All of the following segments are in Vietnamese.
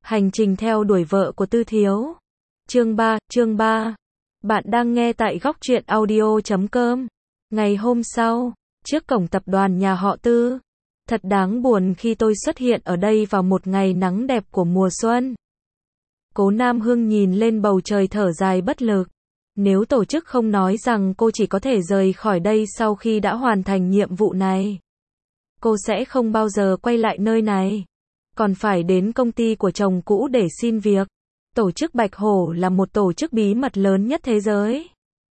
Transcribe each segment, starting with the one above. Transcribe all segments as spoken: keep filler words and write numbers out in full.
Hành trình theo đuổi vợ của Tư Thiếu. Chương ba, chương ba. Bạn đang nghe tại góc truyện audio chấm com. Ngày hôm sau, trước cổng tập đoàn nhà họ Tư. Thật đáng buồn khi tôi xuất hiện ở đây vào một ngày nắng đẹp của mùa xuân. Cố Nam Hương nhìn lên bầu trời thở dài bất lực. Nếu tổ chức không nói rằng cô chỉ có thể rời khỏi đây sau khi đã hoàn thành nhiệm vụ này, cô sẽ không bao giờ quay lại nơi này. Còn phải đến công ty của chồng cũ để xin việc. Tổ chức Bạch Hổ là một tổ chức bí mật lớn nhất thế giới.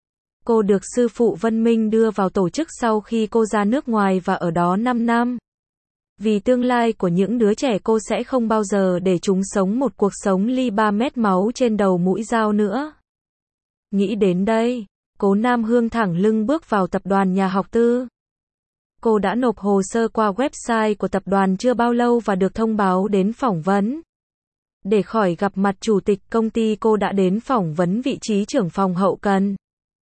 Cô được sư phụ Vân Minh đưa vào tổ chức sau khi cô ra nước ngoài và ở đó năm năm. Vì tương lai của những đứa trẻ, cô sẽ không bao giờ để chúng sống một cuộc sống ly ba mét máu trên đầu mũi dao nữa. Nghĩ đến đây, Cố Nam Hương thẳng lưng bước vào tập đoàn nhà học Tư. Cô đã nộp hồ sơ qua website của tập đoàn chưa bao lâu và được thông báo đến phỏng vấn. Để khỏi gặp mặt chủ tịch công ty, cô đã đến phỏng vấn vị trí trưởng phòng hậu cần.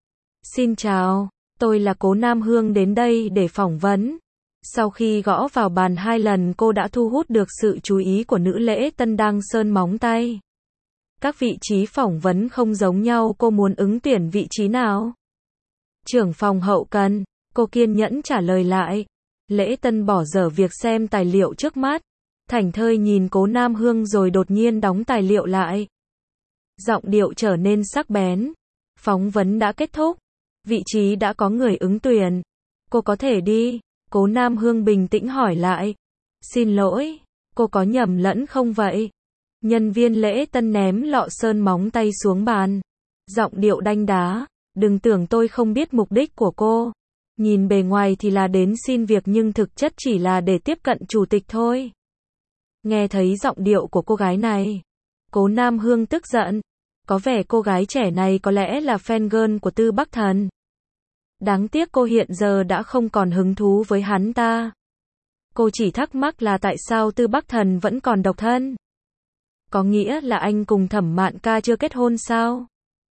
Xin chào, tôi là Cố Nam Hương, đến đây để phỏng vấn. Sau khi gõ vào bàn hai lần, cô đã thu hút được sự chú ý của nữ lễ tân đang sơn móng tay. Các vị trí phỏng vấn không giống nhau, cô muốn ứng tuyển vị trí nào? Trưởng phòng hậu cần, cô kiên nhẫn trả lời lại. Lễ tân bỏ dở việc xem tài liệu trước mắt, thảnh thơi nhìn Cố Nam Hương rồi đột nhiên đóng tài liệu lại. Giọng điệu trở nên sắc bén. Phỏng vấn đã kết thúc. Vị trí đã có người ứng tuyển. Cô có thể đi. Cố Nam Hương bình tĩnh hỏi lại. Xin lỗi, cô có nhầm lẫn không vậy? Nhân viên lễ tân ném lọ sơn móng tay xuống bàn. Giọng điệu đanh đá. Đừng tưởng tôi không biết mục đích của cô. Nhìn bề ngoài thì là đến xin việc nhưng thực chất chỉ là để tiếp cận chủ tịch thôi. Nghe thấy giọng điệu của cô gái này, Cố Nam Hương tức giận. Có vẻ cô gái trẻ này có lẽ là fan girl của Tư Bắc Thần. Đáng tiếc cô hiện giờ đã không còn hứng thú với hắn ta. Cô chỉ thắc mắc là tại sao Tư Bắc Thần vẫn còn độc thân. Có nghĩa là anh cùng Thẩm Mạn Ca chưa kết hôn sao?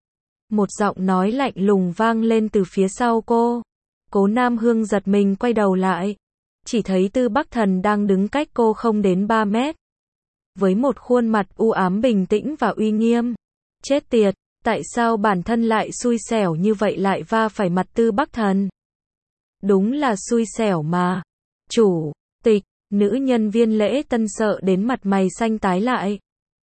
Một giọng nói lạnh lùng vang lên từ phía sau cô. Cố Nam Hương giật mình quay đầu lại. Chỉ thấy Tư Bắc Thần đang đứng cách cô không đến ba mét. Với một khuôn mặt u ám bình tĩnh và uy nghiêm. Chết tiệt, tại sao bản thân lại xui xẻo như vậy, lại va phải mặt Tư Bắc Thần? Đúng là xui xẻo mà. Chủ tịch, nữ nhân viên lễ tân sợ đến mặt mày xanh tái lại.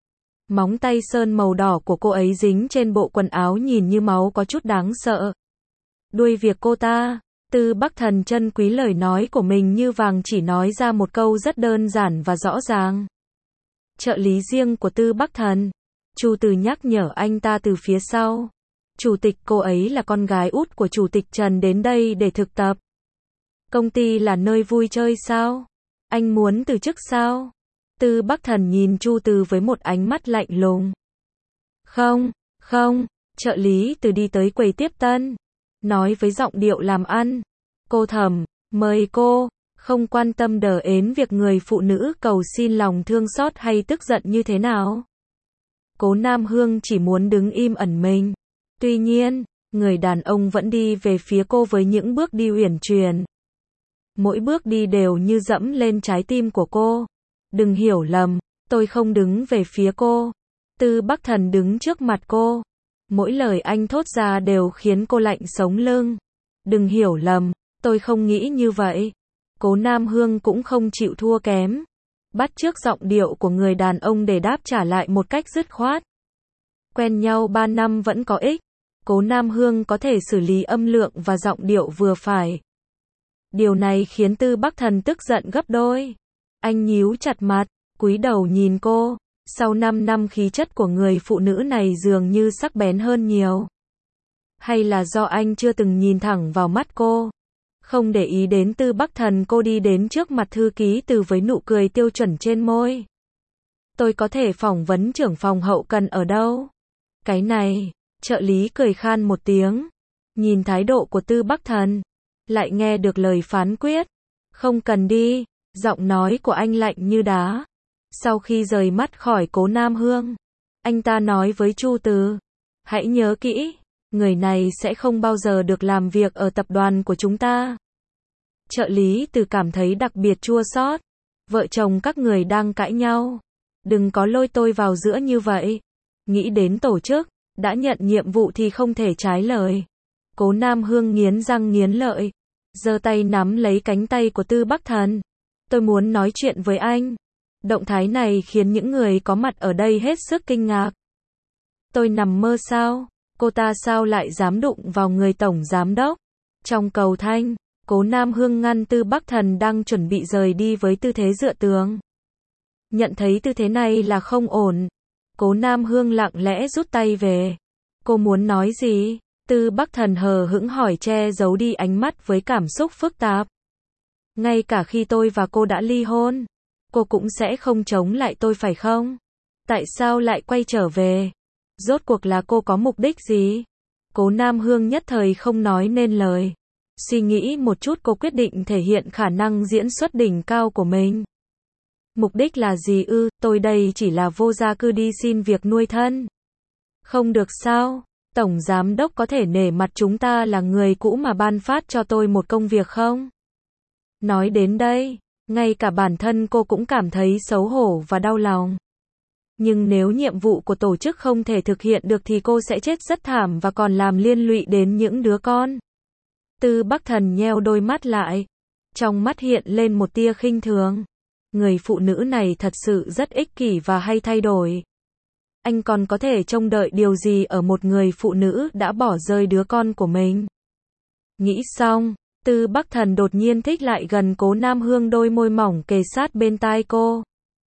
Móng tay sơn màu đỏ của cô ấy dính trên bộ quần áo nhìn như máu có chút đáng sợ. Đuôi việc cô ta. Tư Bắc Thần trân quý lời nói của mình như vàng, chỉ nói ra một câu rất đơn giản và rõ ràng. Trợ lý riêng của Tư Bắc Thần. Chu Từ nhắc nhở anh ta từ phía sau. Chủ tịch, cô ấy là con gái út của chủ tịch Trần, đến đây để thực tập. Công ty là nơi vui chơi sao? Anh muốn từ chức sao? Tư Bắc Thần nhìn Chu Từ với một ánh mắt lạnh lùng. Không, không, trợ lý Từ đi tới quầy tiếp tân. Nói với giọng điệu làm ăn. Cô Thẩm, mời cô. Không quan tâm đờ ến việc người phụ nữ cầu xin lòng thương xót hay tức giận như thế nào. Cố Nam Hương chỉ muốn đứng im ẩn mình. Tuy nhiên, người đàn ông vẫn đi về phía cô với những bước đi uyển chuyển. Mỗi bước đi đều như dẫm lên trái tim của cô. Đừng hiểu lầm, tôi không đứng về phía cô. Tư Bắc Thần đứng trước mặt cô. Mỗi lời anh thốt ra đều khiến cô lạnh sống lưng. Đừng hiểu lầm, tôi không nghĩ như vậy. Cố Nam Hương cũng không chịu thua kém. Bắt chước giọng điệu của người đàn ông để đáp trả lại một cách dứt khoát. Quen nhau ba năm vẫn có ích. Cố Nam Hương có thể xử lý âm lượng và giọng điệu vừa phải. Điều này khiến Tư Bắc Thần tức giận gấp đôi. Anh nhíu chặt mặt, cúi đầu nhìn cô. Sau năm năm khí chất của người phụ nữ này dường như sắc bén hơn nhiều. Hay là do anh chưa từng nhìn thẳng vào mắt cô? Không để ý đến Tư Bắc Thần, cô đi đến trước mặt thư ký Từ với nụ cười tiêu chuẩn trên môi. Tôi có thể phỏng vấn trưởng phòng hậu cần ở đâu? Cái này, trợ lý cười khan một tiếng. Nhìn thái độ của Tư Bắc Thần, lại nghe được lời phán quyết. Không cần đi, giọng nói của anh lạnh như đá. Sau khi rời mắt khỏi Cố Nam Hương, anh ta nói với Chu Từ. Hãy nhớ kỹ, người này sẽ không bao giờ được làm việc ở tập đoàn của chúng ta. Trợ lý Từ cảm thấy đặc biệt chua xót. Vợ chồng các người đang cãi nhau. Đừng có lôi tôi vào giữa như vậy. Nghĩ đến tổ chức, đã nhận nhiệm vụ thì không thể trái lời. Cố Nam Hương nghiến răng nghiến lợi, giơ tay nắm lấy cánh tay của Tư Bắc Thần. Tôi muốn nói chuyện với anh. Động thái này khiến những người có mặt ở đây hết sức kinh ngạc. Tôi nằm mơ sao? Cô ta sao lại dám đụng vào người tổng giám đốc? Trong cầu thanh, Cố Nam Hương ngăn Tư Bắc Thần đang chuẩn bị rời đi với tư thế dựa tường. Nhận thấy tư thế này là không ổn, Cố Nam Hương lặng lẽ rút tay về. Cô muốn nói gì? Tư Bắc Thần hờ hững hỏi, che giấu đi ánh mắt với cảm xúc phức tạp. Ngay cả khi tôi và cô đã ly hôn, cô cũng sẽ không chống lại tôi phải không? Tại sao lại quay trở về? Rốt cuộc là cô có mục đích gì? Cố Nam Hương nhất thời không nói nên lời. Suy nghĩ một chút, cô quyết định thể hiện khả năng diễn xuất đỉnh cao của mình. Mục đích là gì ư? Tôi đây chỉ là vô gia cư đi xin việc nuôi thân. Không được sao? Tổng giám đốc có thể nể mặt chúng ta là người cũ mà ban phát cho tôi một công việc không? Nói đến đây, ngay cả bản thân cô cũng cảm thấy xấu hổ và đau lòng. Nhưng nếu nhiệm vụ của tổ chức không thể thực hiện được thì cô sẽ chết rất thảm và còn làm liên lụy đến những đứa con. Tư Bắc Thần nheo đôi mắt lại, trong mắt hiện lên một tia khinh thường. Người phụ nữ này thật sự rất ích kỷ và hay thay đổi. Anh còn có thể trông đợi điều gì ở một người phụ nữ đã bỏ rơi đứa con của mình? Nghĩ xong, Tư Bắc Thần đột nhiên thích lại gần Cố Nam Hương, đôi môi mỏng kề sát bên tai cô.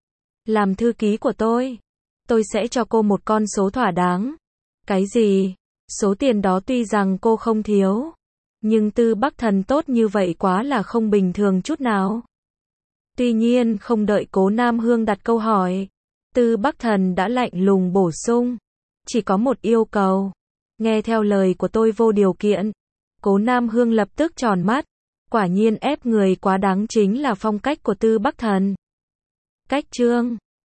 Làm thư ký của tôi, tôi sẽ cho cô một con số thỏa đáng. Cái gì? Số tiền đó tuy rằng cô không thiếu, nhưng Tư Bắc Thần tốt như vậy quá là không bình thường chút nào. Tuy nhiên không đợi Cố Nam Hương đặt câu hỏi, Tư Bắc Thần đã lạnh lùng bổ sung. Chỉ có một yêu cầu. Nghe theo lời của tôi vô điều kiện. Cố Nam Hương lập tức tròn mắt. Quả nhiên ép người quá đáng chính là phong cách của Tư Bắc Thần. Cách chương